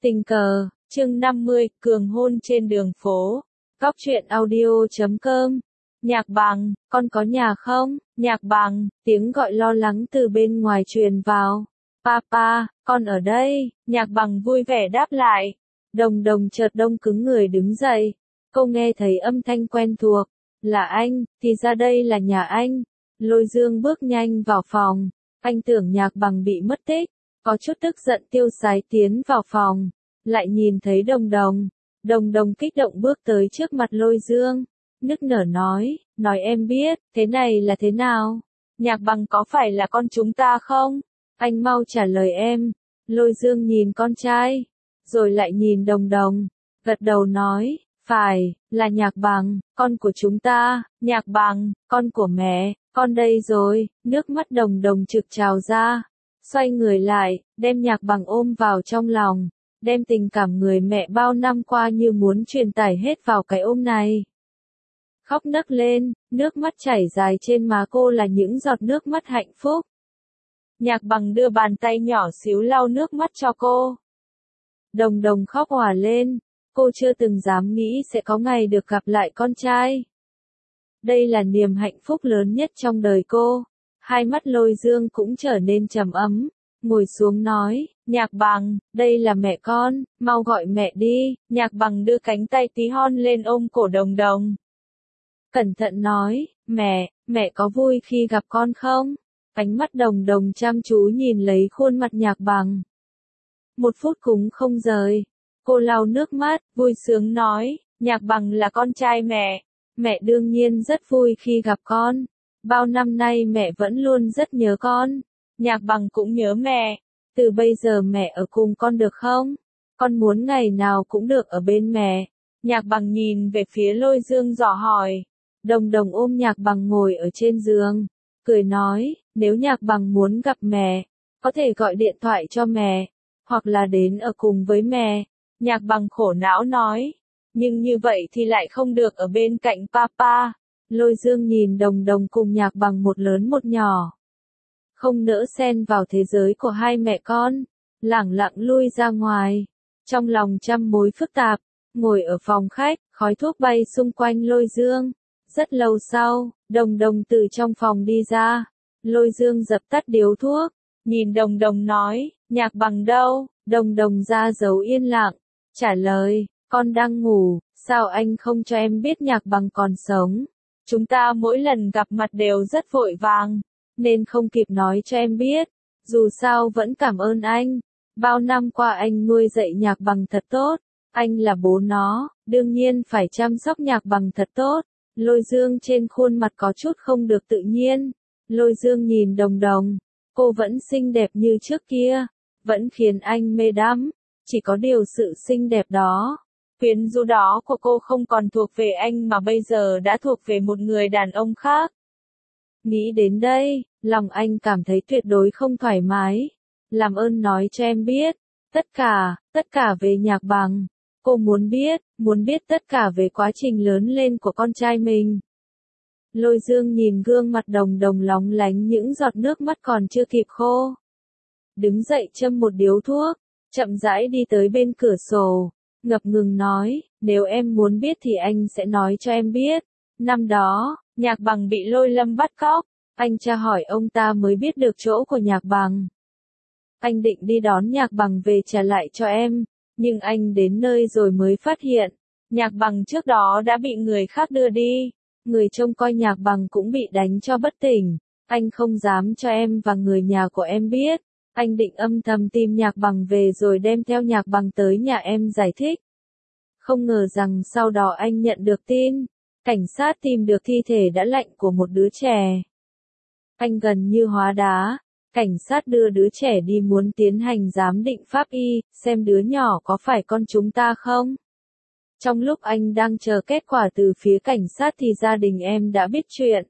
Tình cờ, chương 50, cường hôn trên đường phố. Góc truyện audio.com. Nhạc Bằng, con có nhà không? Nhạc Bằng, tiếng gọi lo lắng từ bên ngoài truyền vào. Papa, con ở đây. Nhạc Bằng vui vẻ đáp lại. Đồng Đồng chợt đông cứng người đứng dậy. Cô nghe thấy âm thanh quen thuộc. Là anh, thì ra đây là nhà anh. Lôi Dương bước nhanh vào phòng. Anh tưởng Nhạc Bằng bị mất tích. Có chút tức giận tiêu sái tiến vào phòng. Lại nhìn thấy Đồng Đồng. Đồng Đồng kích động bước tới trước mặt Lôi Dương. Nức nở nói em biết, thế này là thế nào? Nhạc Bằng có phải là con chúng ta không? Anh mau trả lời em. Lôi Dương nhìn con trai. Rồi lại nhìn Đồng Đồng. Gật đầu nói, phải, là Nhạc Bằng, con của chúng ta. Nhạc Bằng, con của mẹ, con đây rồi. Nước mắt Đồng Đồng trực trào ra. Xoay người lại, đem Nhạc Bằng ôm vào trong lòng. Đem tình cảm người mẹ bao năm qua như muốn truyền tải hết vào cái ôm này. Khóc nấc lên, nước mắt chảy dài trên má cô là những giọt nước mắt hạnh phúc. Nhạc Bằng đưa bàn tay nhỏ xíu lau nước mắt cho cô. Đồng Đồng khóc òa lên, cô chưa từng dám nghĩ sẽ có ngày được gặp lại con trai. Đây là niềm hạnh phúc lớn nhất trong đời cô. Hai mắt Lôi Dương cũng trở nên trầm ấm, ngồi xuống nói, Nhạc Bằng, đây là mẹ con, mau gọi mẹ đi. Nhạc Bằng đưa cánh tay tí hon lên ôm cổ Đồng Đồng. Cẩn thận nói, mẹ có vui khi gặp con không? Ánh mắt Đồng Đồng chăm chú nhìn lấy khuôn mặt Nhạc Bằng. Một phút cũng không rời. Cô lau nước mắt, vui sướng nói, Nhạc Bằng là con trai mẹ đương nhiên rất vui khi gặp con. Bao năm nay mẹ vẫn luôn rất nhớ con. Nhạc Bằng cũng nhớ mẹ. Từ bây giờ mẹ ở cùng con được không? Con muốn ngày nào cũng được ở bên mẹ. Nhạc Bằng nhìn về phía Lôi Dương dò hỏi. Đồng Đồng ôm Nhạc Bằng ngồi ở trên giường, cười nói, nếu Nhạc Bằng muốn gặp mẹ, có thể gọi điện thoại cho mẹ, hoặc là đến ở cùng với mẹ. Nhạc Bằng khổ não nói, nhưng như vậy thì lại không được ở bên cạnh papa. Lôi Dương nhìn Đồng Đồng cùng Nhạc Bằng một lớn một nhỏ. Không nỡ xen vào thế giới của hai mẹ con, lẳng lặng lui ra ngoài. Trong lòng trăm mối phức tạp, ngồi ở phòng khách, khói thuốc bay xung quanh Lôi Dương. Rất lâu sau, Đồng Đồng từ trong phòng đi ra. Lôi Dương dập tắt điếu thuốc, nhìn Đồng Đồng nói, Nhạc Bằng đâu? Đồng Đồng ra dấu yên lặng, trả lời, con đang ngủ, sao anh không cho em biết Nhạc Bằng còn sống? Chúng ta mỗi lần gặp mặt đều rất vội vàng, nên không kịp nói cho em biết. Dù sao vẫn cảm ơn anh. Bao năm qua anh nuôi dạy Nhạc Bằng thật tốt. Anh là bố nó, đương nhiên phải chăm sóc Nhạc Bằng thật tốt. Lôi Dương trên khuôn mặt có chút không được tự nhiên. Lôi Dương nhìn Đồng Đồng. Cô vẫn xinh đẹp như trước kia. Vẫn khiến anh mê đắm. Chỉ có điều sự xinh đẹp đó, quyến rũ đó của cô không còn thuộc về anh mà bây giờ đã thuộc về một người đàn ông khác. Nghĩ đến đây, lòng anh cảm thấy tuyệt đối không thoải mái. Làm ơn nói cho em biết. Tất cả về Nhạc Bằng. Cô muốn biết tất cả về quá trình lớn lên của con trai mình. Lôi Dương nhìn gương mặt Đồng Đồng lóng lánh những giọt nước mắt còn chưa kịp khô. Đứng dậy châm một điếu thuốc, chậm rãi đi tới bên cửa sổ, ngập ngừng nói, nếu em muốn biết thì anh sẽ nói cho em biết. Năm đó, Nhạc Bằng bị Lôi Lâm bắt cóc, anh tra hỏi ông ta mới biết được chỗ của Nhạc Bằng. Anh định đi đón Nhạc Bằng về trả lại cho em. Nhưng anh đến nơi rồi mới phát hiện, Nhạc Bằng trước đó đã bị người khác đưa đi. Người trông coi Nhạc Bằng cũng bị đánh cho bất tỉnh. Anh không dám cho em và người nhà của em biết. Anh định âm thầm tìm Nhạc Bằng về rồi đem theo Nhạc Bằng tới nhà em giải thích. Không ngờ rằng sau đó anh nhận được tin, cảnh sát tìm được thi thể đã lạnh của một đứa trẻ. Anh gần như hóa đá. Cảnh sát đưa đứa trẻ đi muốn tiến hành giám định pháp y, xem đứa nhỏ có phải con chúng ta không. Trong lúc anh đang chờ kết quả từ phía cảnh sát thì gia đình em đã biết chuyện.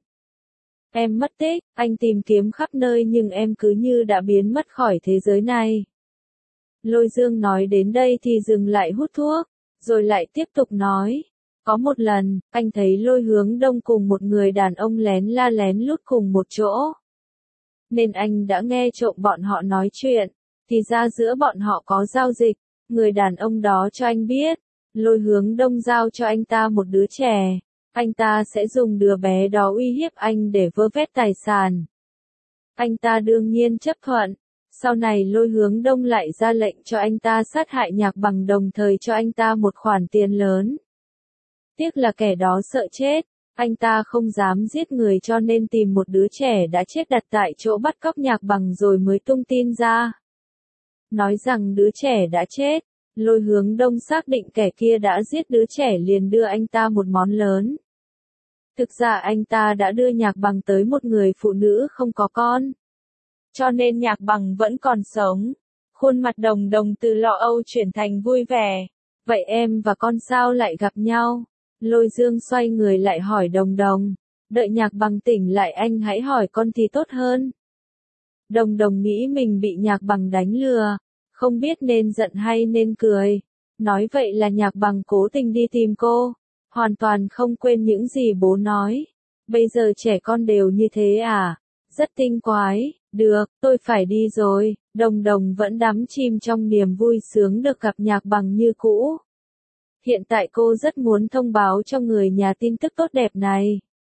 Em mất tích, anh tìm kiếm khắp nơi nhưng em cứ như đã biến mất khỏi thế giới này. Lôi Dương nói đến đây thì dừng lại hút thuốc, rồi lại tiếp tục nói. Có một lần, anh thấy Lôi Hướng Đông cùng một người đàn ông lén la lén lút cùng một chỗ. Nên anh đã nghe trộm bọn họ nói chuyện, thì ra giữa bọn họ có giao dịch. Người đàn ông đó cho anh biết, Lôi Hướng Đông giao cho anh ta một đứa trẻ, anh ta sẽ dùng đứa bé đó uy hiếp anh để vơ vét tài sản. Anh ta đương nhiên chấp thuận. Sau này Lôi Hướng Đông lại ra lệnh cho anh ta sát hại Nhạc Bằng, đồng thời cho anh ta một khoản tiền lớn. Tiếc là kẻ đó sợ chết, anh ta không dám giết người cho nên tìm một đứa trẻ đã chết đặt tại chỗ bắt cóc Nhạc Bằng rồi mới tung tin ra. Nói rằng đứa trẻ đã chết, Lôi Hướng Đông xác định kẻ kia đã giết đứa trẻ liền đưa anh ta một món lớn. Thực ra anh ta đã đưa Nhạc Bằng tới một người phụ nữ không có con. Cho nên Nhạc Bằng vẫn còn sống. Khuôn mặt Đồng Đồng từ lo âu chuyển thành vui vẻ. Vậy em và con sao lại gặp nhau? Lôi Dương xoay người lại hỏi Đồng Đồng. Đợi Nhạc Bằng tỉnh lại anh hãy hỏi con thì tốt hơn. Đồng Đồng nghĩ mình bị Nhạc Bằng đánh lừa, không biết nên giận hay nên cười. Nói vậy là Nhạc Bằng cố tình đi tìm cô, hoàn toàn không quên những gì bố nói. Bây giờ trẻ con đều như thế à? Rất tinh quái. Được, tôi phải đi rồi. Đồng Đồng vẫn đắm chìm trong niềm vui sướng được gặp Nhạc Bằng như cũ. Hiện tại cô rất muốn thông báo cho người nhà tin tức tốt đẹp này.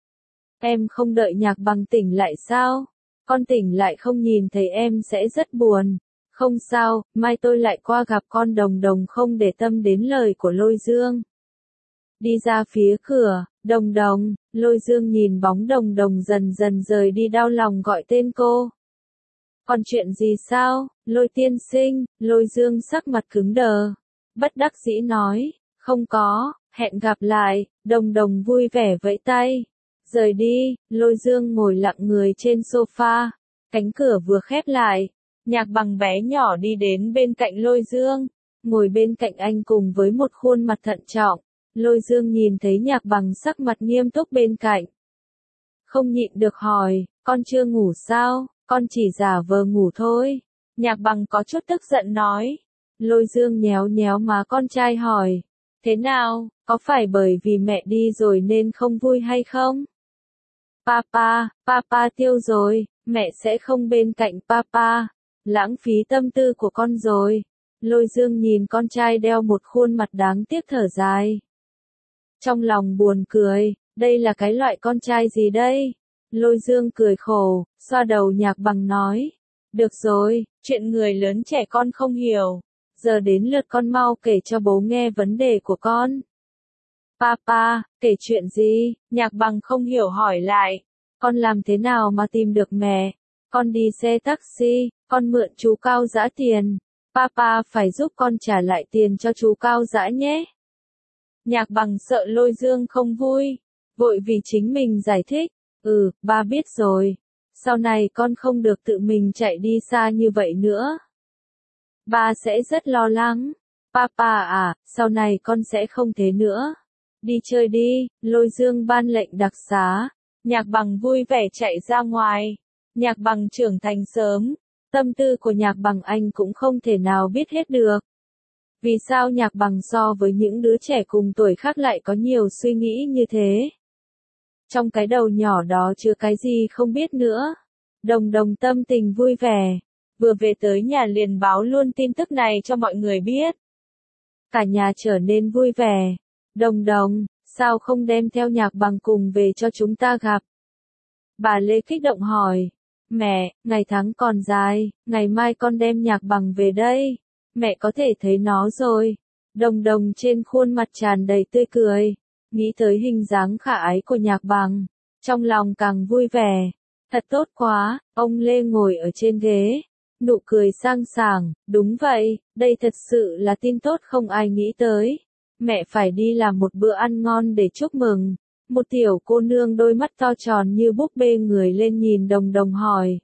Em không đợi Nhạc Bằng tỉnh lại sao? Con tỉnh lại không nhìn thấy em sẽ rất buồn. Không sao, mai tôi lại qua gặp con. Đồng Đồng không để tâm đến lời của Lôi Dương. Đi ra phía cửa, Đồng Đồng, Lôi Dương nhìn bóng Đồng Đồng dần dần rời đi đau lòng gọi tên cô. Còn chuyện gì sao, Lôi tiên sinh? Lôi Dương sắc mặt cứng đờ. Bất đắc dĩ nói, không có, hẹn gặp lại. Đồng Đồng vui vẻ vẫy tay. Rời đi, Lôi Dương ngồi lặng người trên sofa. Cánh cửa vừa khép lại, Nhạc Bằng bé nhỏ đi đến bên cạnh Lôi Dương, ngồi bên cạnh anh cùng với một khuôn mặt thận trọng. Lôi Dương nhìn thấy Nhạc Bằng sắc mặt nghiêm túc bên cạnh, không nhịn được hỏi, con chưa ngủ sao? Con chỉ giả vờ ngủ thôi. Nhạc Bằng có chút tức giận nói. Lôi Dương nhéo nhéo má con trai hỏi, thế nào, có phải bởi vì mẹ đi rồi nên không vui hay không? Papa tiêu rồi, mẹ sẽ không bên cạnh papa. Lãng phí tâm tư của con rồi. Lôi Dương nhìn con trai đeo một khuôn mặt đáng tiếc thở dài. Trong lòng buồn cười, đây là cái loại con trai gì đây? Lôi Dương cười khổ, xoa đầu Nhạc Bằng nói. Được rồi, chuyện người lớn trẻ con không hiểu. Giờ đến lượt con mau kể cho bố nghe vấn đề của con. Papa, kể chuyện gì? Nhạc Bằng không hiểu hỏi lại. Con làm thế nào mà tìm được mẹ? Con đi xe taxi, con mượn chú Cao Dã tiền. Papa phải giúp con trả lại tiền cho chú Cao Dã nhé. Nhạc Bằng sợ Lôi Dương không vui, vội vì chính mình giải thích. Ba biết rồi. Sau này con không được tự mình chạy đi xa như vậy nữa. Ba sẽ rất lo lắng. Papa à, sau này con sẽ không thế nữa. Đi chơi đi, Lôi Dương ban lệnh đặc xá. Nhạc Bằng vui vẻ chạy ra ngoài. Nhạc Bằng trưởng thành sớm. Tâm tư của Nhạc Bằng anh cũng không thể nào biết hết được. Vì sao Nhạc Bằng so với những đứa trẻ cùng tuổi khác lại có nhiều suy nghĩ như thế? Trong cái đầu nhỏ đó chứa cái gì không biết nữa. Đồng Đồng tâm tình vui vẻ. Vừa về tới nhà liền báo luôn tin tức này cho mọi người biết. Cả nhà trở nên vui vẻ. Đồng Đồng, sao không đem theo Nhạc Bằng cùng về cho chúng ta gặp? Bà Lê kích động hỏi. Mẹ, ngày tháng còn dài, ngày mai con đem Nhạc Bằng về đây. Mẹ có thể thấy nó rồi. Đồng Đồng trên khuôn mặt tràn đầy tươi cười. Nghĩ tới hình dáng khả ái của Nhạc Bằng, trong lòng càng vui vẻ. Thật tốt quá, ông Lê ngồi ở trên ghế, nụ cười sang sảng, đúng vậy, đây thật sự là tin tốt không ai nghĩ tới. Mẹ phải đi làm một bữa ăn ngon để chúc mừng. Một tiểu cô nương đôi mắt to tròn như búp bê người lên nhìn Đồng Đồng hỏi.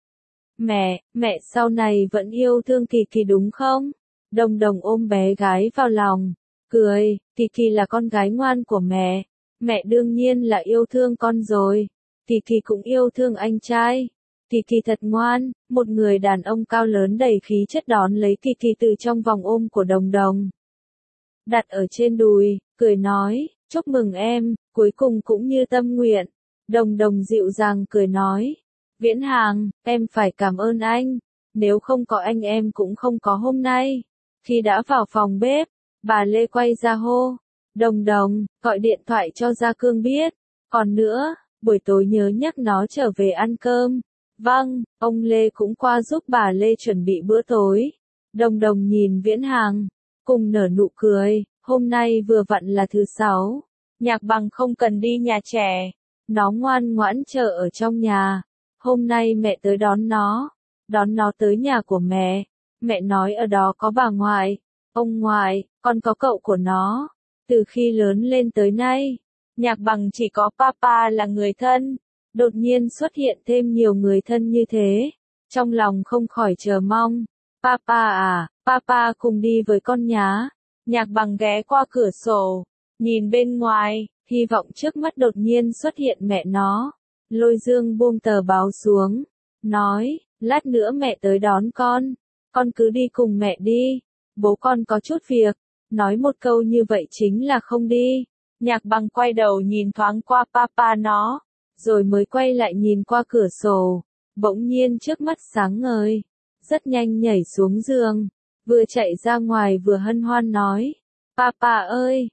Mẹ sau này vẫn yêu thương Kỳ Kỳ đúng không? Đồng Đồng ôm bé gái vào lòng, cười, Kỳ Kỳ là con gái ngoan của mẹ. Mẹ đương nhiên là yêu thương con rồi. Kỳ Kỳ cũng yêu thương anh trai. Kỳ Kỳ thật ngoan. Một người đàn ông cao lớn đầy khí chất đón lấy Kỳ Kỳ từ trong vòng ôm của Đồng Đồng, đặt ở trên đùi, cười nói, chúc mừng em, cuối cùng cũng như tâm nguyện. Đồng Đồng dịu dàng cười nói, Viễn Hàng, em phải cảm ơn anh, nếu không có anh em cũng không có hôm nay. Khi đã vào phòng bếp, bà Lê quay ra hô. Đồng Đồng, gọi điện thoại cho Gia Cương biết. Còn nữa, buổi tối nhớ nhắc nó trở về ăn cơm. Vâng, ông Lê cũng qua giúp bà Lê chuẩn bị bữa tối. Đồng Đồng nhìn Viễn Hàng, cùng nở nụ cười, hôm nay vừa vặn là thứ sáu. Nhạc Bằng không cần đi nhà trẻ. Nó ngoan ngoãn chờ ở trong nhà. Hôm nay mẹ tới đón nó tới nhà của mẹ. Mẹ nói ở đó có bà ngoại, ông ngoại, còn có cậu của nó. Từ khi lớn lên tới nay, Nhạc Bằng chỉ có papa là người thân. Đột nhiên xuất hiện thêm nhiều người thân như thế. Trong lòng không khỏi chờ mong. Papa à, papa cùng đi với con nhá. Nhạc Bằng ghé qua cửa sổ, nhìn bên ngoài, hy vọng trước mắt đột nhiên xuất hiện mẹ nó. Lôi Dương buông tờ báo xuống, nói, lát nữa mẹ tới đón con cứ đi cùng mẹ đi, bố con có chút việc. Nói một câu như vậy chính là không đi. Nhạc Bằng quay đầu nhìn thoáng qua papa nó, rồi mới quay lại nhìn qua cửa sổ. Bỗng nhiên trước mắt sáng ngời, rất nhanh nhảy xuống giường, vừa chạy ra ngoài vừa hân hoan nói, papa ơi,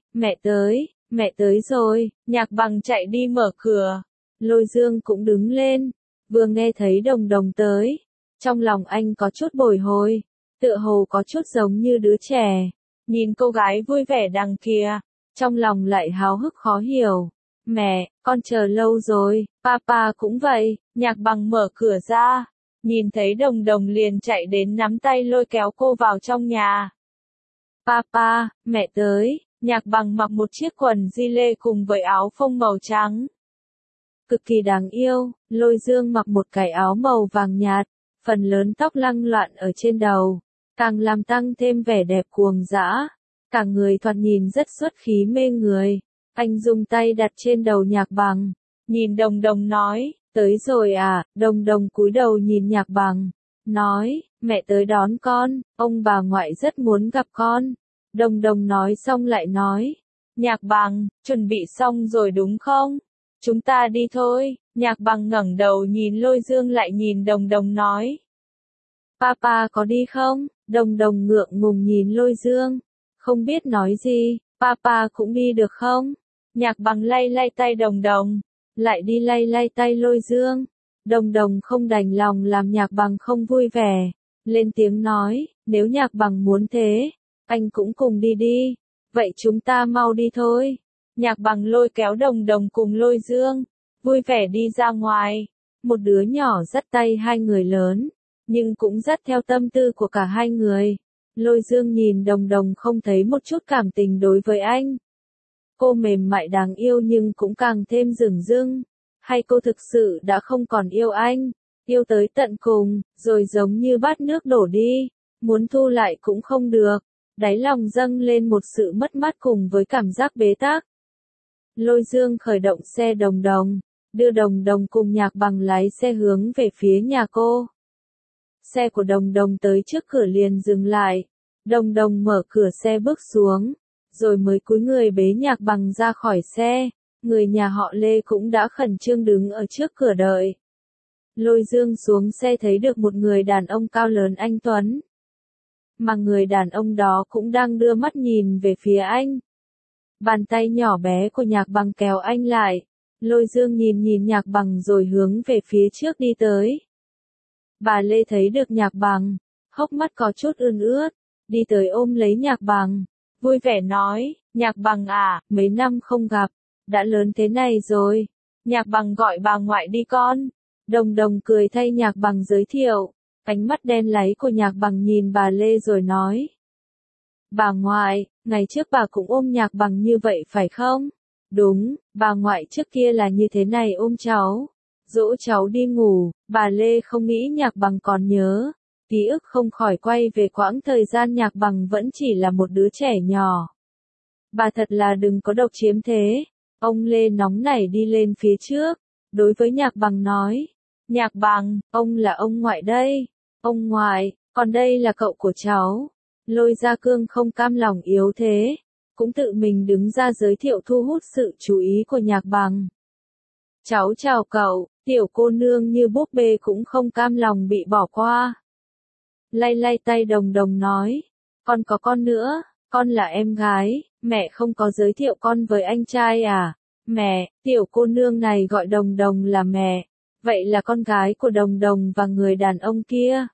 mẹ tới rồi. Nhạc Bằng chạy đi mở cửa. Lôi Dương cũng đứng lên, vừa nghe thấy Đồng Đồng tới. Trong lòng anh có chút bồi hồi, tựa hồ có chút giống như đứa trẻ. Nhìn cô gái vui vẻ đằng kia, trong lòng lại háo hức khó hiểu. Mẹ, con chờ lâu rồi, papa cũng vậy. Nhạc Bằng mở cửa ra, nhìn thấy Đồng Đồng liền chạy đến nắm tay lôi kéo cô vào trong nhà. Papa, mẹ tới. Nhạc Bằng mặc một chiếc quần gi lê cùng với áo phông màu trắng, cực kỳ đáng yêu. Lôi Dương mặc một cái áo màu vàng nhạt, phần lớn tóc lăng loạn ở trên đầu, càng làm tăng thêm vẻ đẹp cuồng dã. Cả người thoạt nhìn rất xuất khí mê người. Anh dùng tay đặt trên đầu Nhạc Bằng, nhìn Đồng Đồng nói, tới rồi à. Đồng Đồng cúi đầu nhìn Nhạc Bằng, nói, mẹ tới đón con, ông bà ngoại rất muốn gặp con. Đồng Đồng nói xong lại nói, Nhạc Bằng, chuẩn bị xong rồi đúng không? Chúng ta đi thôi. Nhạc Bằng ngẩng đầu nhìn Lôi Dương lại nhìn Đồng Đồng nói, papa có đi không? Đồng Đồng ngượng ngùng nhìn Lôi Dương, không biết nói gì. Papa cũng đi được không? Nhạc Bằng lay lay tay Đồng Đồng, lại đi lay lay tay Lôi Dương. Đồng Đồng không đành lòng làm Nhạc Bằng không vui vẻ, lên tiếng nói, nếu Nhạc Bằng muốn thế, anh cũng cùng đi đi. Vậy chúng ta mau đi thôi. Nhạc Bằng lôi kéo Đồng Đồng cùng Lôi Dương, vui vẻ đi ra ngoài. Một đứa nhỏ dắt tay hai người lớn, nhưng cũng dắt theo tâm tư của cả hai người. Lôi Dương nhìn Đồng Đồng không thấy một chút cảm tình đối với anh. Cô mềm mại đáng yêu nhưng cũng càng thêm dửng dưng. Hay cô thực sự đã không còn yêu anh, yêu tới tận cùng, rồi giống như bát nước đổ đi, muốn thu lại cũng không được. Đáy lòng dâng lên một sự mất mát cùng với cảm giác bế tắc. Lôi Dương khởi động xe Đồng Đồng, đưa Đồng Đồng cùng Nhạc Bằng lái xe hướng về phía nhà cô. Xe của Đồng Đồng tới trước cửa liền dừng lại. Đồng Đồng mở cửa xe bước xuống, rồi mới cúi người bế Nhạc Bằng ra khỏi xe. Người nhà họ Lê cũng đã khẩn trương đứng ở trước cửa đợi. Lôi Dương xuống xe thấy được một người đàn ông cao lớn anh tuấn, mà người đàn ông đó cũng đang đưa mắt nhìn về phía anh. Bàn tay nhỏ bé của Nhạc Bằng kéo anh lại. Lôi Dương nhìn Nhạc Bằng rồi hướng về phía trước đi tới. Bà Lê thấy được Nhạc Bằng, hốc mắt có chút ươn ướt, đi tới ôm lấy Nhạc Bằng, vui vẻ nói, Nhạc Bằng à, mấy năm không gặp, đã lớn thế này rồi. Nhạc Bằng gọi bà ngoại đi con. Đồng Đồng cười thay Nhạc Bằng giới thiệu. Ánh mắt đen láy của Nhạc Bằng nhìn bà Lê rồi nói, bà ngoại, ngày trước bà cũng ôm Nhạc Bằng như vậy phải không? Đúng, bà ngoại trước kia là như thế này ôm cháu, dỗ cháu đi ngủ. Bà Lê không nghĩ Nhạc Bằng còn nhớ, ký ức không khỏi quay về quãng thời gian Nhạc Bằng vẫn chỉ là một đứa trẻ nhỏ. Bà thật là đừng có độc chiếm thế. Ông Lê nóng nảy đi lên phía trước, đối với Nhạc Bằng nói, Nhạc Bằng, ông là ông ngoại đây. Ông ngoại, còn đây là cậu của cháu. Lôi Gia Cương không cam lòng yếu thế, cũng tự mình đứng ra giới thiệu thu hút sự chú ý của Nhạc Bằng. Cháu chào cậu. Tiểu cô nương như búp bê cũng không cam lòng bị bỏ qua. Lay lay tay Đồng Đồng nói, Con có con nữa, con là em gái, mẹ không có giới thiệu con với anh trai à? Mẹ, tiểu cô nương này gọi Đồng Đồng là mẹ, vậy là con gái của Đồng Đồng và người đàn ông kia.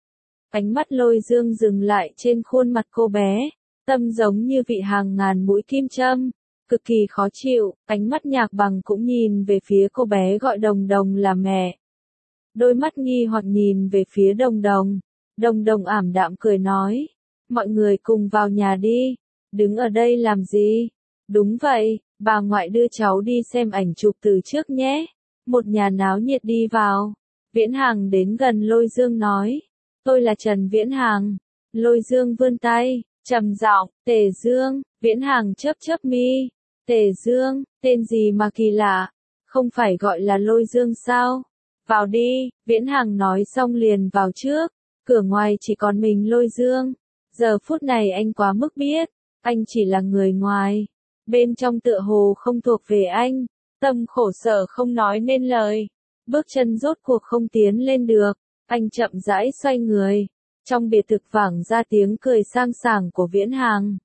Ánh mắt Lôi Dương dừng lại trên khuôn mặt cô bé, tâm giống như vị hàng ngàn mũi kim châm, cực kỳ khó chịu, ánh mắt Nhạc Bằng cũng nhìn về phía cô bé gọi Đồng Đồng là mẹ. Đôi mắt nghi hoặc nhìn về phía Đồng Đồng, Đồng Đồng ảm đạm cười nói, mọi người cùng vào nhà đi, đứng ở đây làm gì? Đúng vậy, bà ngoại đưa cháu đi xem ảnh chụp từ trước nhé. Một nhà náo nhiệt đi vào. Viễn Hàng đến gần Lôi Dương nói, tôi là Trần Viễn Hàng. Lôi Dương vươn tay, trầm giọng, Tề Dương. Viễn Hàng chớp chớp mi, Tề Dương, tên gì mà kỳ lạ, không phải gọi là Lôi Dương sao? Vào đi, Viễn Hàng nói xong liền vào trước, cửa ngoài chỉ còn mình Lôi Dương. Giờ phút này anh quá mức biết, anh chỉ là người ngoài, bên trong tựa hồ không thuộc về anh, tâm khổ sở không nói nên lời, bước chân rốt cuộc không tiến lên được, anh chậm rãi xoay người, trong biệt thực vẳng ra tiếng cười sang sảng của Viễn Hàng.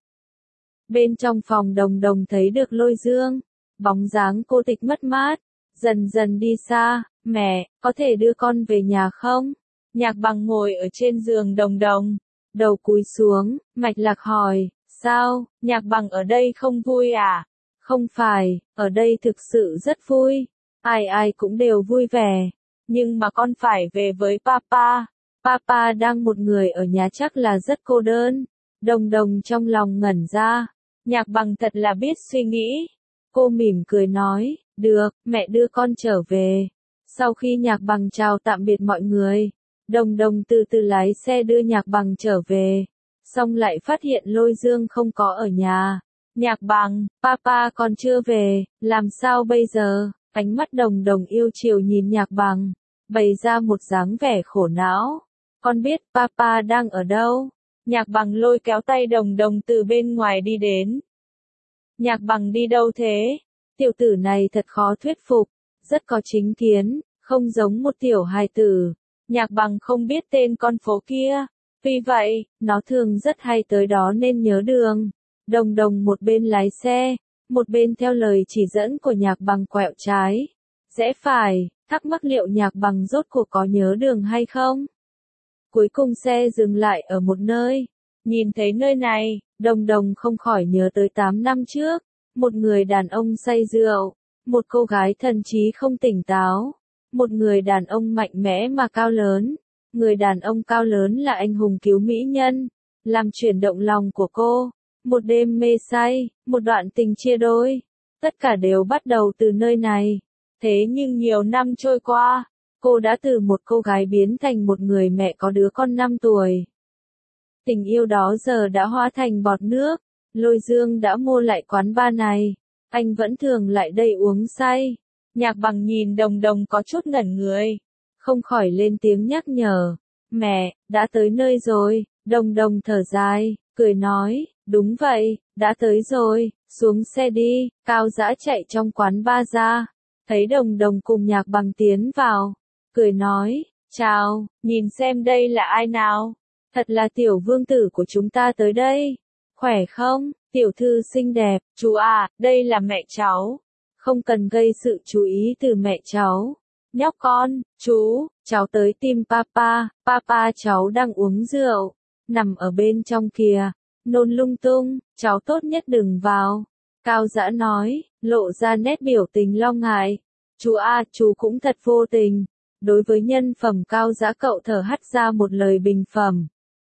Bên trong phòng Đồng Đồng thấy được Lôi Dương, bóng dáng cô tịch mất mát, dần dần đi xa, mẹ, có thể đưa con về nhà không? Nhạc Bằng ngồi ở trên giường Đồng Đồng, đầu cúi xuống, mạch lạc hỏi, sao, Nhạc Bằng ở đây không vui à? Không phải, ở đây thực sự rất vui, ai ai cũng đều vui vẻ, nhưng mà con phải về với papa, papa đang một người ở nhà chắc là rất cô đơn. Đồng Đồng trong lòng ngẩn ra, Nhạc Bằng thật là biết suy nghĩ, cô mỉm cười nói, được, mẹ đưa con trở về. Sau khi Nhạc Bằng chào tạm biệt mọi người, Đồng Đồng từ từ lái xe đưa Nhạc Bằng trở về, xong lại phát hiện Lôi Dương không có ở nhà. Nhạc Bằng, papa còn chưa về, làm sao bây giờ? Ánh mắt Đồng Đồng yêu chiều nhìn Nhạc Bằng, bày ra một dáng vẻ khổ não. Con biết papa đang ở đâu? Nhạc Bằng lôi kéo tay Đồng Đồng từ bên ngoài đi đến. Nhạc Bằng đi đâu thế? Tiểu tử này thật khó thuyết phục, rất có chính kiến, không giống một tiểu hài tử. Nhạc Bằng không biết tên con phố kia, vì vậy, nó thường rất hay tới đó nên nhớ đường. Đồng Đồng một bên lái xe, một bên theo lời chỉ dẫn của Nhạc Bằng quẹo trái, rẽ phải, thắc mắc liệu Nhạc Bằng rốt cuộc có nhớ đường hay không. Cuối cùng xe dừng lại ở một nơi, nhìn thấy nơi này, Đồng Đồng không khỏi nhớ tới 8 năm trước, một người đàn ông say rượu, một cô gái thần trí không tỉnh táo, một người đàn ông mạnh mẽ mà cao lớn, người đàn ông cao lớn là anh hùng cứu mỹ nhân, làm chuyển động lòng của cô. Một đêm mê say, một đoạn tình chia đôi, tất cả đều bắt đầu từ nơi này. Thế nhưng nhiều năm trôi qua, cô đã từ một cô gái biến thành một người mẹ có đứa con 5 tuổi. Tình yêu đó giờ đã hóa thành bọt nước, Lôi Dương đã mua lại quán bar này, anh vẫn thường lại đây uống say. Nhạc Bằng nhìn Đồng Đồng có chút ngẩn người, không khỏi lên tiếng nhắc nhở, mẹ, đã tới nơi rồi. Đồng Đồng thở dài, cười nói, đúng vậy, đã tới rồi, xuống xe đi. Cao Dã chạy trong quán bar ra, thấy Đồng Đồng cùng Nhạc Bằng tiến vào, cười nói, chào, nhìn xem đây là ai nào, thật là tiểu vương tử của chúng ta tới đây, khỏe không, tiểu thư xinh đẹp, chú à, đây là mẹ cháu, không cần gây sự chú ý từ mẹ cháu. Nhóc con, chú, cháu tới tìm papa, papa cháu đang uống rượu, nằm ở bên trong kìa, nôn lung tung, cháu tốt nhất đừng vào. Cao Dã nói, lộ ra nét biểu tình lo ngại. Chú à, chú cũng thật vô tình. Đối với nhân phẩm Cao Dã cậu thở hắt ra một lời bình phẩm.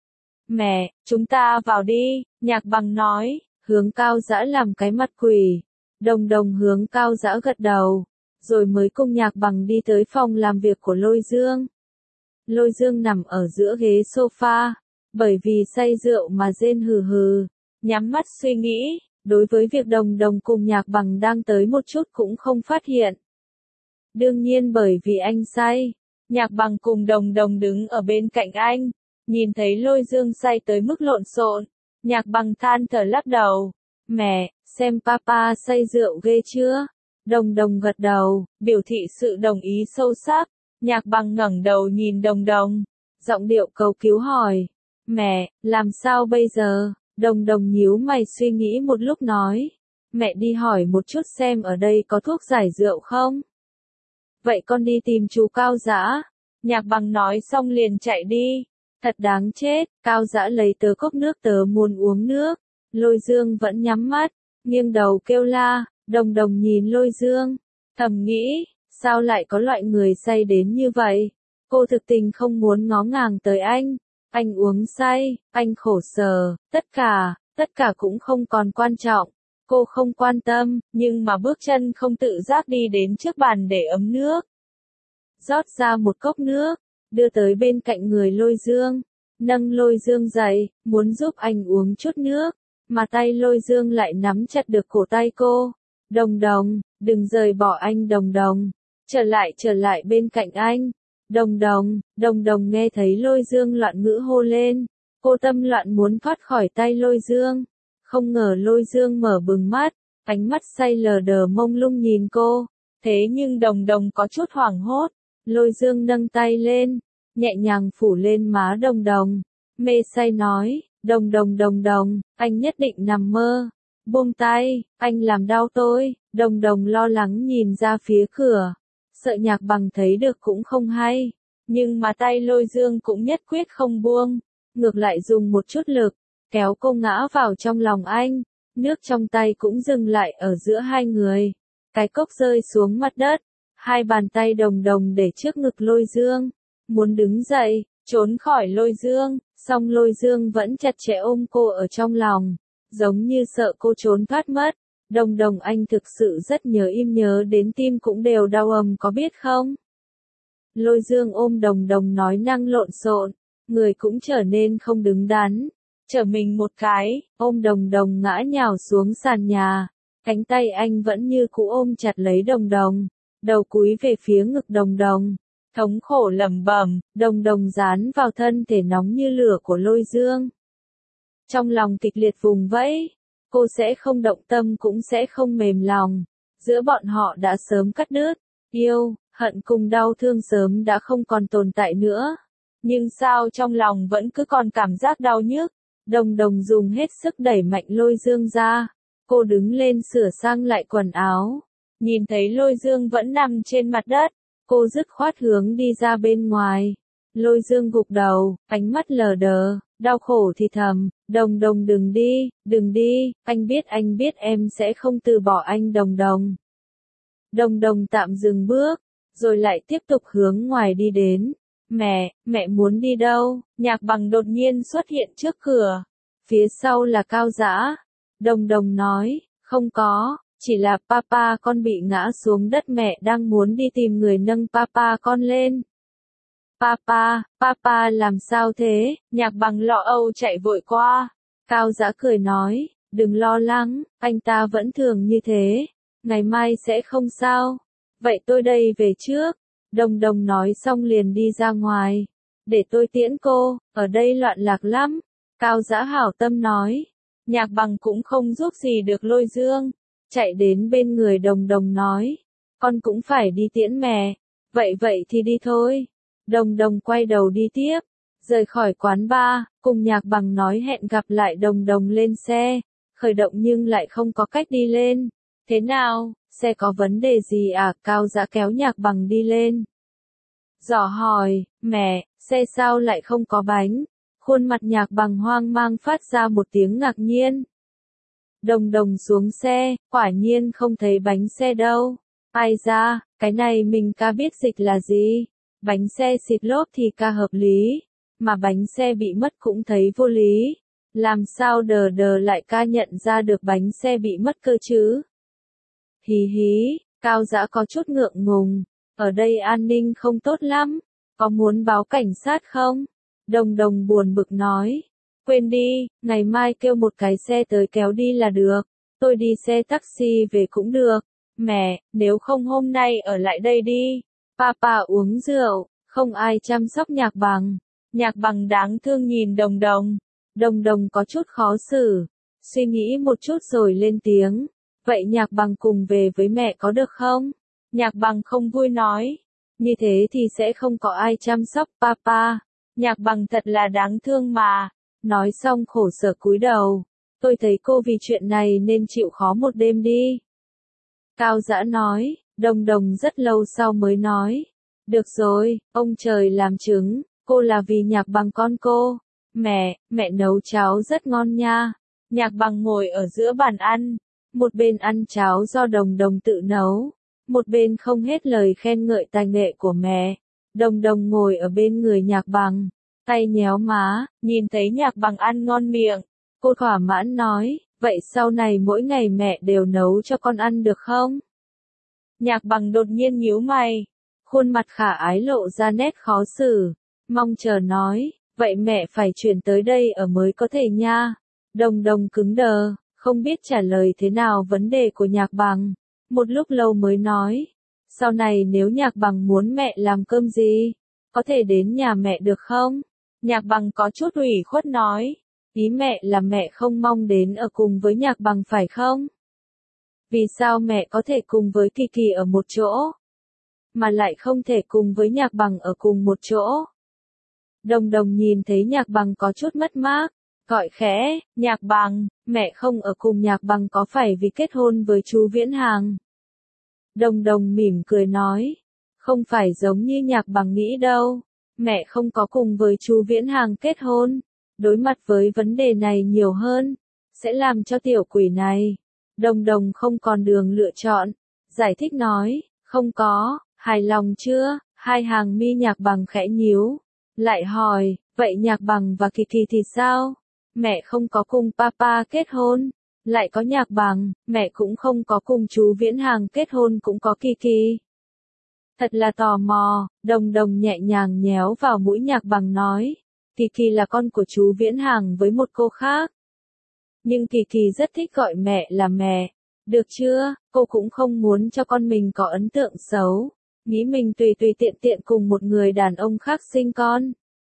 Mẹ, chúng ta vào đi, Nhạc Bằng nói, hướng Cao Dã làm cái mặt quỷ. Đồng Đồng hướng Cao Dã gật đầu, rồi mới cùng Nhạc Bằng đi tới phòng làm việc của Lôi Dương. Lôi Dương nằm ở giữa ghế sofa, bởi vì say rượu mà rên hừ hừ, nhắm mắt suy nghĩ, đối với việc Đồng Đồng cùng Nhạc Bằng đang tới một chút cũng không phát hiện. Đương nhiên bởi vì anh say, Nhạc Bằng cùng Đồng Đồng đứng ở bên cạnh anh, nhìn thấy Lôi Dương say tới mức lộn xộn, Nhạc Bằng than thở lắc đầu, mẹ, xem papa say rượu ghê chưa? Đồng Đồng gật đầu, biểu thị sự đồng ý sâu sắc. Nhạc Bằng ngẩng đầu nhìn Đồng Đồng, giọng điệu cầu cứu hỏi, Mẹ, làm sao bây giờ? Đồng đồng nhíu mày suy nghĩ một lúc nói. Mẹ đi hỏi một chút xem ở đây có thuốc giải rượu không? Vậy con đi tìm chú Cao Dã. Nhạc Bằng nói xong liền chạy đi. Thật đáng chết, Cao Dã lấy tớ cốc nước tớ muốn uống nước. Lôi Dương vẫn nhắm mắt, nghiêng đầu kêu la, đồng đồng nhìn Lôi Dương. Thầm nghĩ, sao lại có loại người say đến như vậy? Cô thực tình không muốn ngó ngàng tới anh uống say, anh khổ sở, tất cả cũng không còn quan trọng. Cô không quan tâm, nhưng mà bước chân không tự giác đi đến trước bàn để ấm nước. Rót ra một cốc nước, đưa tới bên cạnh người Lôi Dương, nâng Lôi Dương dậy, muốn giúp anh uống chút nước, mà tay Lôi Dương lại nắm chặt được cổ tay cô. Đồng đồng, đừng rời bỏ anh đồng đồng, trở lại bên cạnh anh. Đồng đồng nghe thấy Lôi Dương loạn ngữ hô lên, cô tâm loạn muốn thoát khỏi tay Lôi Dương. Không ngờ Lôi Dương mở bừng mắt, ánh mắt say lờ đờ mông lung nhìn cô, thế nhưng đồng đồng có chút hoảng hốt. Lôi Dương nâng tay lên, nhẹ nhàng phủ lên má đồng đồng, mê say nói, đồng đồng, anh nhất định nằm mơ. Buông tay, anh làm đau tôi. Đồng đồng lo lắng nhìn ra phía cửa, sợ Nhạc Bằng thấy được cũng không hay, nhưng mà tay Lôi Dương cũng nhất quyết không buông, ngược lại dùng một chút lực, kéo cô ngã vào trong lòng anh, nước trong tay cũng dừng lại ở giữa hai người, cái cốc rơi xuống mặt đất, hai bàn tay đồng đồng để trước ngực Lôi Dương, muốn đứng dậy, trốn khỏi Lôi Dương, song Lôi Dương vẫn chặt chẽ ôm cô ở trong lòng, giống như sợ cô trốn thoát mất. Đồng đồng anh thực sự rất nhớ đến tim cũng đều đau có biết không? Lôi Dương ôm đồng đồng nói năng lộn xộn, người cũng trở nên không đứng đắn, trở mình một cái, ôm đồng đồng ngã nhào xuống sàn nhà, cánh tay anh vẫn như cũ ôm chặt lấy đồng đồng, đầu cúi về phía ngực đồng đồng, thống khổ lẩm bẩm, đồng đồng dán vào thân thể nóng như lửa của Lôi Dương. Trong lòng kịch liệt vùng vẫy. Cô sẽ không động tâm cũng sẽ không mềm lòng, giữa bọn họ đã sớm cắt đứt, yêu, hận cùng đau thương sớm đã không còn tồn tại nữa, nhưng sao trong lòng vẫn cứ còn cảm giác đau nhức. Đồng đồng dùng hết sức đẩy mạnh Lôi Dương ra, cô đứng lên sửa sang lại quần áo, nhìn thấy Lôi Dương vẫn nằm trên mặt đất, cô dứt khoát hướng đi ra bên ngoài. Lôi Dương gục đầu, ánh mắt lờ đờ, đau khổ thì thầm, đồng đồng đừng đi, anh biết em sẽ không từ bỏ anh đồng đồng. Đồng đồng tạm dừng bước, rồi lại tiếp tục hướng ngoài đi đến. Mẹ muốn đi đâu? Nhạc Bằng đột nhiên xuất hiện trước cửa. Phía sau là Cao Dã. Đồng đồng nói, không có, chỉ là papa con bị ngã xuống đất, mẹ đang muốn đi tìm người nâng papa con lên. Papa làm sao thế? Nhạc Bằng lo âu chạy vội qua. Cao Dã cười nói, đừng lo lắng, anh ta vẫn thường như thế, ngày mai sẽ không sao. Vậy tôi đây về trước. Đồng đồng nói xong liền đi ra ngoài. Để tôi tiễn cô, ở đây loạn lạc lắm. Cao Dã hảo tâm nói. Nhạc Bằng cũng không giúp gì được Lôi Dương. Chạy đến bên người đồng đồng nói. Con cũng phải đi tiễn mẹ. Vậy thì đi thôi. Đồng đồng quay đầu đi tiếp. Rời khỏi quán bar, cùng Nhạc Bằng nói hẹn gặp lại đồng đồng lên xe. Khởi động nhưng lại không có cách đi lên. Thế nào, xe có vấn đề gì à? Cao Dã kéo Nhạc Bằng đi lên. Dò hỏi, mẹ, xe sao lại không có bánh? Khuôn mặt Nhạc Bằng hoang mang phát ra một tiếng ngạc nhiên. Đồng đồng xuống xe, quả nhiên không thấy bánh xe đâu. Ai ra, cái này mình ca biết dịch là gì? Bánh xe xịt lốp thì ca hợp lý, mà bánh xe bị mất cũng thấy vô lý. Làm sao đờ lại ca nhận ra được bánh xe bị mất cơ chứ? Hí hí, Cao Dã có chút ngượng ngùng, ở đây an ninh không tốt lắm, có muốn báo cảnh sát không? Đồng đồng buồn bực nói, quên đi, ngày mai kêu một cái xe tới kéo đi là được, tôi đi xe taxi về cũng được. Mẹ, nếu không hôm nay ở lại đây đi. Papa uống rượu, không ai chăm sóc Nhạc Bằng. Nhạc Bằng đáng thương nhìn đồng đồng. Đồng đồng có chút khó xử, suy nghĩ một chút rồi lên tiếng. Vậy Nhạc Bằng cùng về với mẹ có được không? Nhạc Bằng không vui nói. Như thế thì sẽ không có ai chăm sóc papa. Nhạc Bằng thật là đáng thương mà. Nói xong khổ sở cúi đầu. Tôi thấy cô vì chuyện này nên chịu khó một đêm đi. Cao Dã nói, Đồng Đồng rất lâu sau mới nói. Được rồi, ông trời làm chứng, cô là vì Nhạc Bằng con cô. Mẹ nấu cháo rất ngon nha. Nhạc Bằng ngồi ở giữa bàn ăn, một bên ăn cháo do Đồng Đồng tự nấu, một bên không hết lời khen ngợi tài nghệ của mẹ. Đồng Đồng ngồi ở bên người Nhạc Bằng, tay nhéo má, nhìn thấy Nhạc Bằng ăn ngon miệng. Cô thỏa mãn nói, vậy sau này mỗi ngày mẹ đều nấu cho con ăn được không? Nhạc Bằng đột nhiên nhíu mày, khuôn mặt khả ái lộ ra nét khó xử, mong chờ nói, vậy mẹ phải chuyển tới đây ở mới có thể nha. Đồng Đồng cứng đờ, không biết trả lời thế nào vấn đề của Nhạc Bằng, một lúc lâu mới nói, sau này nếu Nhạc Bằng muốn mẹ làm cơm gì, có thể đến nhà mẹ được không? Nhạc Bằng có chút ủy khuất nói, ý mẹ là mẹ không mong đến ở cùng với Nhạc Bằng phải không? Vì sao mẹ có thể cùng với Kỳ Kỳ ở một chỗ, mà lại không thể cùng với Nhạc Bằng ở cùng một chỗ? Đồng Đồng nhìn thấy Nhạc Bằng có chút mất mát, gọi khẽ, Nhạc Bằng, mẹ không ở cùng Nhạc Bằng có phải vì kết hôn với chú Viễn Hàng? Đồng Đồng mỉm cười nói, không phải giống như Nhạc Bằng nghĩ đâu, mẹ không có cùng với chú Viễn Hàng kết hôn. Đối mặt với vấn đề này nhiều hơn, sẽ làm cho tiểu quỷ này. Đồng Đồng không còn đường lựa chọn, giải thích nói, không có, hài lòng chưa? Hai hàng mi Nhạc Bằng khẽ nhíu, lại hỏi, vậy Nhạc Bằng và Kỳ Kỳ thì sao? Mẹ không có cùng papa kết hôn, lại có Nhạc Bằng, mẹ cũng không có cùng chú Viễn Hàng kết hôn cũng có Kỳ Kỳ. Thật là tò mò, Đồng Đồng nhẹ nhàng nhéo vào mũi Nhạc Bằng nói, Kỳ Kỳ là con của chú Viễn Hàng với một cô khác. Nhưng Kỳ Kỳ rất thích gọi mẹ là mẹ. Được chưa, cô cũng không muốn cho con mình có ấn tượng xấu, nghĩ mình tùy tùy tiện tiện cùng một người đàn ông khác sinh con.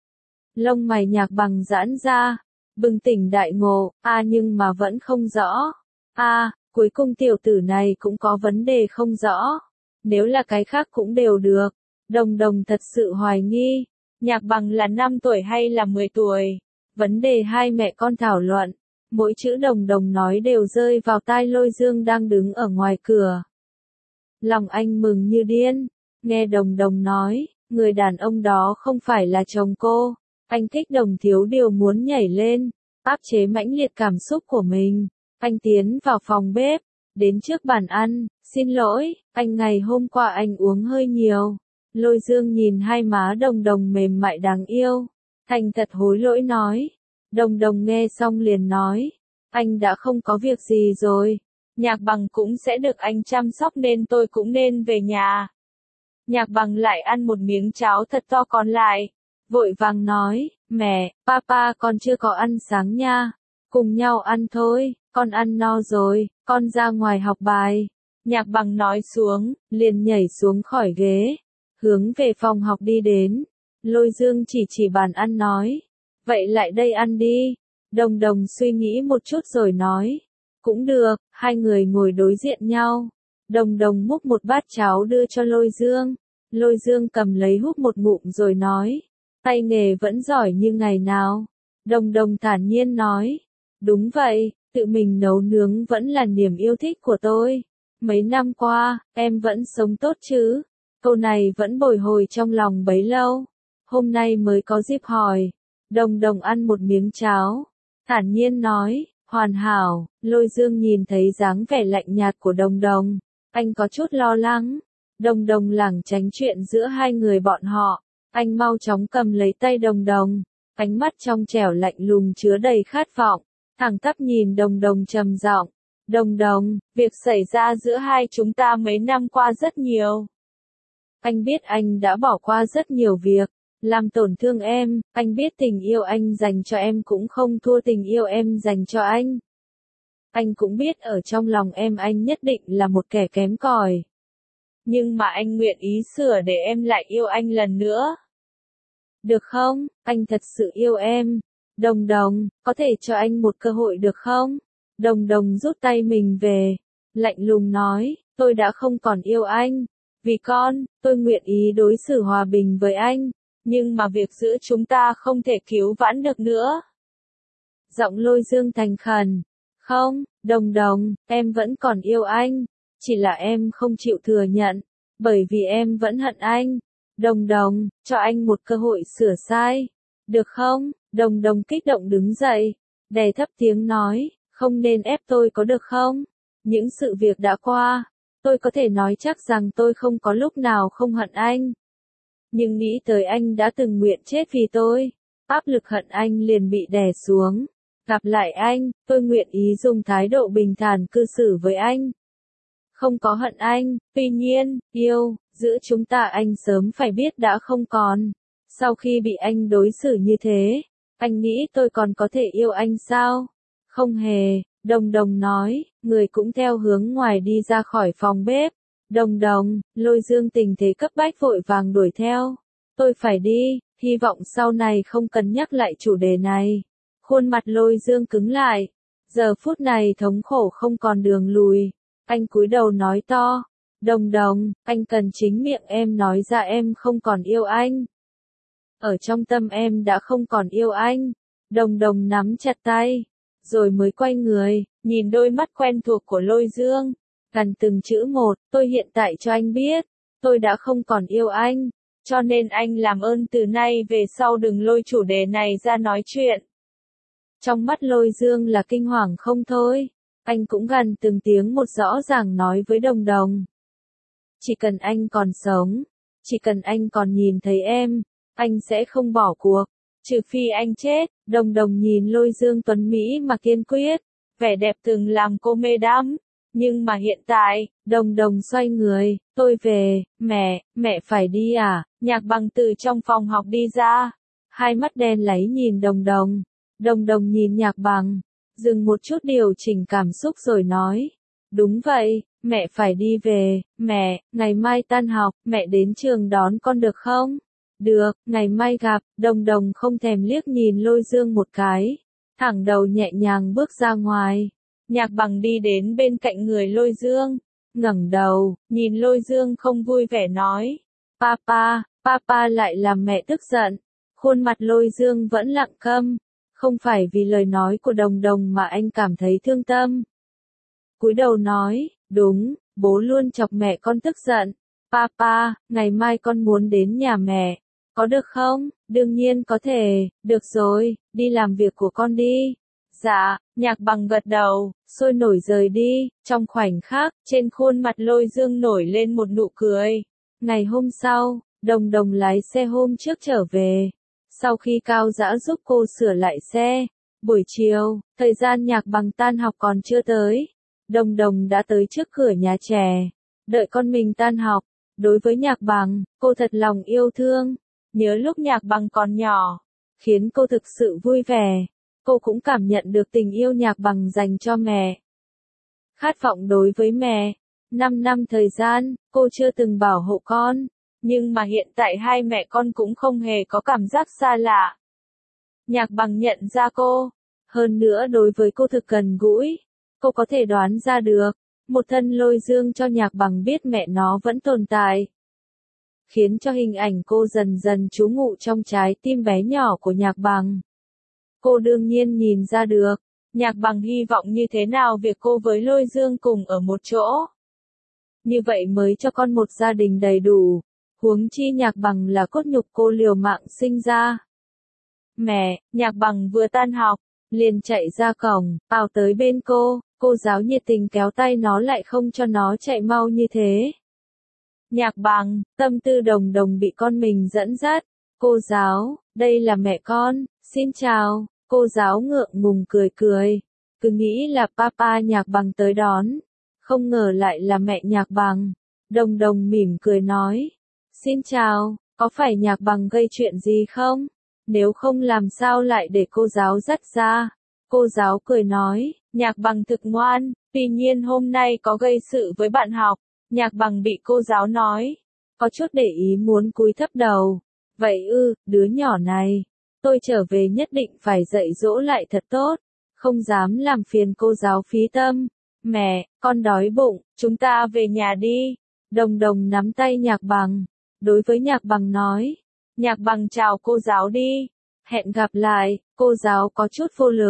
Lông mày Nhạc Bằng giãn ra, bừng tỉnh đại ngộ, nhưng mà vẫn không rõ. Cuối cùng tiểu tử này cũng có vấn đề không rõ. Nếu là cái khác cũng đều được. Đồng Đồng thật sự hoài nghi, Nhạc Bằng là 5 tuổi hay là 10 tuổi? Vấn đề hai mẹ con thảo luận, mỗi chữ Đồng Đồng nói đều rơi vào tai Lôi Dương đang đứng ở ngoài cửa. Lòng anh mừng như điên, nghe Đồng Đồng nói, người đàn ông đó không phải là chồng cô. Anh kích động thiếu điều muốn nhảy lên, áp chế mãnh liệt cảm xúc của mình. Anh tiến vào phòng bếp, đến trước bàn ăn, xin lỗi, anh ngày hôm qua anh uống hơi nhiều. Lôi Dương nhìn hai má Đồng Đồng mềm mại đáng yêu, thành thật hối lỗi nói. Đồng Đồng nghe xong liền nói, anh đã không có việc gì rồi, Nhạc Bằng cũng sẽ được anh chăm sóc nên tôi cũng nên về nhà. Nhạc Bằng lại ăn một miếng cháo thật to còn lại, vội vàng nói, mẹ, papa con chưa có ăn sáng nha, cùng nhau ăn thôi, con ăn no rồi, con ra ngoài học bài. Nhạc Bằng nói xuống, liền nhảy xuống khỏi ghế, hướng về phòng học đi đến. Lôi Dương chỉ bàn ăn nói, vậy lại đây ăn đi. Đồng Đồng suy nghĩ một chút rồi nói, cũng được, hai người ngồi đối diện nhau. Đồng Đồng múc một bát cháo đưa cho Lôi Dương. Lôi Dương cầm lấy húp một ngụm rồi nói, tay nghề vẫn giỏi như ngày nào. Đồng Đồng thản nhiên nói, đúng vậy, tự mình nấu nướng vẫn là niềm yêu thích của tôi. Mấy năm qua, em vẫn sống tốt chứ? Câu này vẫn bồi hồi trong lòng bấy lâu. Hôm nay mới có dịp hỏi. Đồng Đồng ăn một miếng cháo, thản nhiên nói, hoàn hảo. Lôi Dương nhìn thấy dáng vẻ lạnh nhạt của Đồng Đồng, anh có chút lo lắng. Đồng Đồng lảng tránh chuyện giữa hai người bọn họ, anh mau chóng cầm lấy tay Đồng Đồng, ánh mắt trong trẻo lạnh lùng chứa đầy khát vọng, thẳng tắp nhìn Đồng Đồng trầm giọng, Đồng Đồng, việc xảy ra giữa hai chúng ta mấy năm qua rất nhiều. Anh biết anh đã bỏ qua rất nhiều việc, làm tổn thương em, anh biết tình yêu anh dành cho em cũng không thua tình yêu em dành cho anh. Anh cũng biết ở trong lòng em anh nhất định là một kẻ kém cỏi. Nhưng mà anh nguyện ý sửa để em lại yêu anh lần nữa. Được không, anh thật sự yêu em. Đồng Đồng, có thể cho anh một cơ hội được không? Đồng Đồng rút tay mình về, lạnh lùng nói, tôi đã không còn yêu anh. Vì con, tôi nguyện ý đối xử hòa bình với anh. Nhưng mà việc giữa chúng ta không thể cứu vãn được nữa. Giọng Lôi Dương thành khẩn. Không, Đồng Đồng, em vẫn còn yêu anh. Chỉ là em không chịu thừa nhận. Bởi vì em vẫn hận anh. Đồng Đồng, cho anh một cơ hội sửa sai. Được không? Đồng Đồng kích động đứng dậy. Đè thấp tiếng nói, không nên ép tôi có được không? Những sự việc đã qua. Tôi có thể nói chắc rằng tôi không có lúc nào không hận anh. Nhưng nghĩ tới anh đã từng nguyện chết vì tôi. Áp lực hận anh liền bị đè xuống. Gặp lại anh, tôi nguyện ý dùng thái độ bình thản cư xử với anh. Không có hận anh, tuy nhiên, yêu, giữa chúng ta anh sớm phải biết đã không còn. Sau khi bị anh đối xử như thế, anh nghĩ tôi còn có thể yêu anh sao? Không hề, Đồng Đồng nói, người cũng theo hướng ngoài đi ra khỏi phòng bếp. Đồng Đồng, Lôi Dương tình thế cấp bách vội vàng đuổi theo. Tôi phải đi, hy vọng sau này không cần nhắc lại chủ đề này. Khuôn mặt Lôi Dương cứng lại. Giờ phút này thống khổ không còn đường lùi. Anh cúi đầu nói to. Đồng Đồng, anh cần chính miệng em nói ra em không còn yêu anh. Ở trong tâm em đã không còn yêu anh. Đồng Đồng nắm chặt tay. Rồi mới quay người, nhìn đôi mắt quen thuộc của Lôi Dương. Gần từng chữ một, tôi hiện tại cho anh biết. Tôi đã không còn yêu anh. Cho nên anh làm ơn từ nay về sau đừng lôi chủ đề này ra nói chuyện. Trong mắt Lôi Dương là kinh hoàng không thôi. Anh cũng gần từng tiếng một rõ ràng nói với Đồng Đồng. Chỉ cần anh còn sống, chỉ cần anh còn nhìn thấy em, anh sẽ không bỏ cuộc. Trừ phi anh chết. Đồng Đồng nhìn Lôi Dương tuấn Mỹ mà kiên quyết. Vẻ đẹp từng làm cô mê đắm. Nhưng mà hiện tại, Đồng Đồng xoay người, tôi về, mẹ phải đi à? Nhạc Bằng từ trong phòng học đi ra. Hai mắt đen láy nhìn Đồng Đồng. Đồng Đồng nhìn Nhạc Bằng, dừng một chút điều chỉnh cảm xúc rồi nói. Đúng vậy, mẹ phải đi về, ngày mai tan học, mẹ đến trường đón con được không? Được, ngày mai gặp. Đồng Đồng không thèm liếc nhìn Lôi Dương một cái. Thẳng đầu nhẹ nhàng bước ra ngoài. Nhạc Bằng đi đến bên cạnh người Lôi Dương. Ngẩng đầu, nhìn Lôi Dương không vui vẻ nói. Papa lại làm mẹ tức giận. Khuôn mặt Lôi Dương vẫn lặng câm. Không phải vì lời nói của Đồng Đồng mà anh cảm thấy thương tâm. Cúi đầu nói, đúng, bố luôn chọc mẹ con tức giận. Papa, ngày mai con muốn đến nhà mẹ. Có được không? Đương nhiên có thể. Được rồi, đi làm việc của con đi. Dạ, Nhạc Bằng gật đầu, sôi nổi rời đi. Trong khoảnh khắc, trên khuôn mặt Lôi Dương nổi lên một nụ cười. Ngày hôm sau, Đồng Đồng lái xe hôm trước trở về. Sau khi Cao Dã giúp cô sửa lại xe, buổi chiều, thời gian Nhạc Bằng tan học còn chưa tới. Đồng Đồng đã tới trước cửa nhà trẻ, đợi con mình tan học. Đối với Nhạc Bằng, cô thật lòng yêu thương. Nhớ lúc Nhạc Bằng còn nhỏ, khiến cô thực sự vui vẻ. Cô cũng cảm nhận được tình yêu Nhạc Bằng dành cho mẹ. Khát vọng đối với mẹ. 5 năm thời gian, cô chưa từng bảo hộ con. Nhưng mà hiện tại hai mẹ con cũng không hề có cảm giác xa lạ. Nhạc Bằng nhận ra cô. Hơn nữa đối với cô thực gần gũi. Cô có thể đoán ra được. Một thân Lôi Dương cho Nhạc Bằng biết mẹ nó vẫn tồn tại. Khiến cho hình ảnh cô dần dần trú ngụ trong trái tim bé nhỏ của Nhạc Bằng. Cô đương nhiên nhìn ra được. Nhạc Bằng hy vọng như thế nào việc cô với Lôi Dương cùng ở một chỗ. Như vậy mới cho con một gia đình đầy đủ. Huống chi Nhạc Bằng là cốt nhục cô liều mạng sinh ra. Mẹ, Nhạc Bằng vừa tan học, liền chạy ra cổng, ào tới bên cô giáo nhiệt tình kéo tay nó lại không cho nó chạy mau như thế. Nhạc Bằng, tâm tư Đồng Đồng bị con mình dẫn dắt. Cô giáo, đây là mẹ con, xin chào. Cô giáo ngượng ngùng cười. Cứ nghĩ là papa Nhạc Bằng tới đón. Không ngờ lại là mẹ Nhạc Bằng. Đồng Đồng mỉm cười nói. Xin chào, có phải Nhạc Bằng gây chuyện gì không? Nếu không làm sao lại để cô giáo dắt ra? Cô giáo cười nói, Nhạc Bằng thực ngoan, tuy nhiên hôm nay có gây sự với bạn học. Nhạc Bằng bị cô giáo nói. Có chút để ý muốn cúi thấp đầu. Vậy đứa nhỏ này. Tôi trở về nhất định phải dạy dỗ lại thật tốt. Không dám làm phiền cô giáo phí tâm. Mẹ, con đói bụng, chúng ta về nhà đi. Đồng Đồng nắm tay Nhạc Bằng. Đối với Nhạc Bằng nói. Nhạc Bằng chào cô giáo đi. Hẹn gặp lại. Cô giáo có chút vô lực.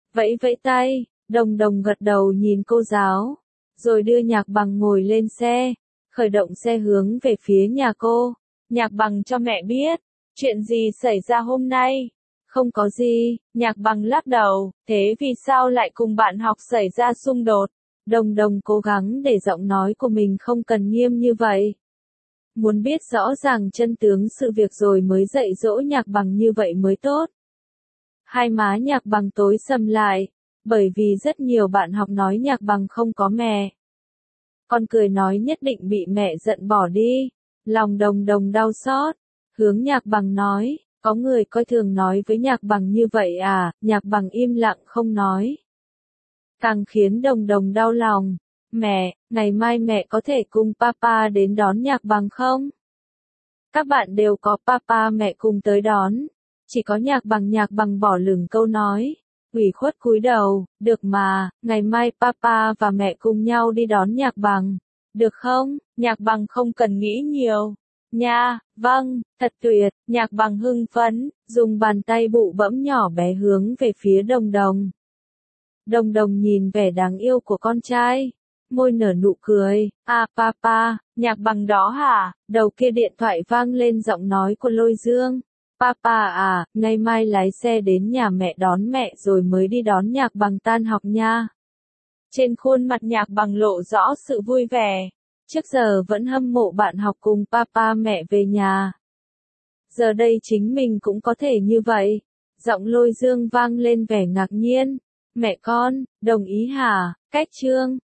Vẫy vẫy tay, Đồng Đồng gật đầu nhìn cô giáo, rồi đưa Nhạc Bằng ngồi lên xe, khởi động xe hướng về phía nhà cô. Nhạc Bằng cho mẹ biết, chuyện gì xảy ra hôm nay? Không có gì, Nhạc Bằng lắc đầu, thế vì sao lại cùng bạn học xảy ra xung đột? Đồng Đồng cố gắng để giọng nói của mình không cần nghiêm như vậy. Muốn biết rõ ràng chân tướng sự việc rồi mới dạy dỗ Nhạc Bằng như vậy mới tốt. Hai má Nhạc Bằng tối sầm lại, bởi vì rất nhiều bạn học nói Nhạc Bằng không có mẹ. Con cười nói nhất định bị mẹ giận bỏ đi. Lòng Đồng Đồng đau xót, hướng Nhạc Bằng nói, có người coi thường nói với Nhạc Bằng như vậy à? Nhạc Bằng im lặng không nói. Càng khiến Đồng Đồng đau lòng. Mẹ, ngày mai mẹ có thể cùng papa đến đón Nhạc Bằng không? Các bạn đều có papa mẹ cùng tới đón. Chỉ có Nhạc Bằng bỏ lửng câu nói. Ủy khuất cúi đầu, được mà, ngày mai papa và mẹ cùng nhau đi đón Nhạc Bằng. Được không? Nhạc Bằng không cần nghĩ nhiều. Nha, vâng, thật tuyệt, Nhạc Bằng hưng phấn, dùng bàn tay bụ bẫm nhỏ bé hướng về phía Đồng Đồng. Đồng Đồng nhìn vẻ đáng yêu của con trai, môi nở nụ cười, à papa, Nhạc Bằng đó hả? Đầu kia điện thoại vang lên giọng nói của Lôi Dương. Papa à, ngày mai lái xe đến nhà mẹ đón mẹ rồi mới đi đón Nhạc Bằng tan học nha. Trên khuôn mặt Nhạc Bằng lộ rõ sự vui vẻ. Trước giờ vẫn hâm mộ bạn học cùng papa mẹ về nhà. Giờ đây chính mình cũng có thể như vậy. Giọng Lôi Dương vang lên vẻ ngạc nhiên. Mẹ con, đồng ý hả? Cách chương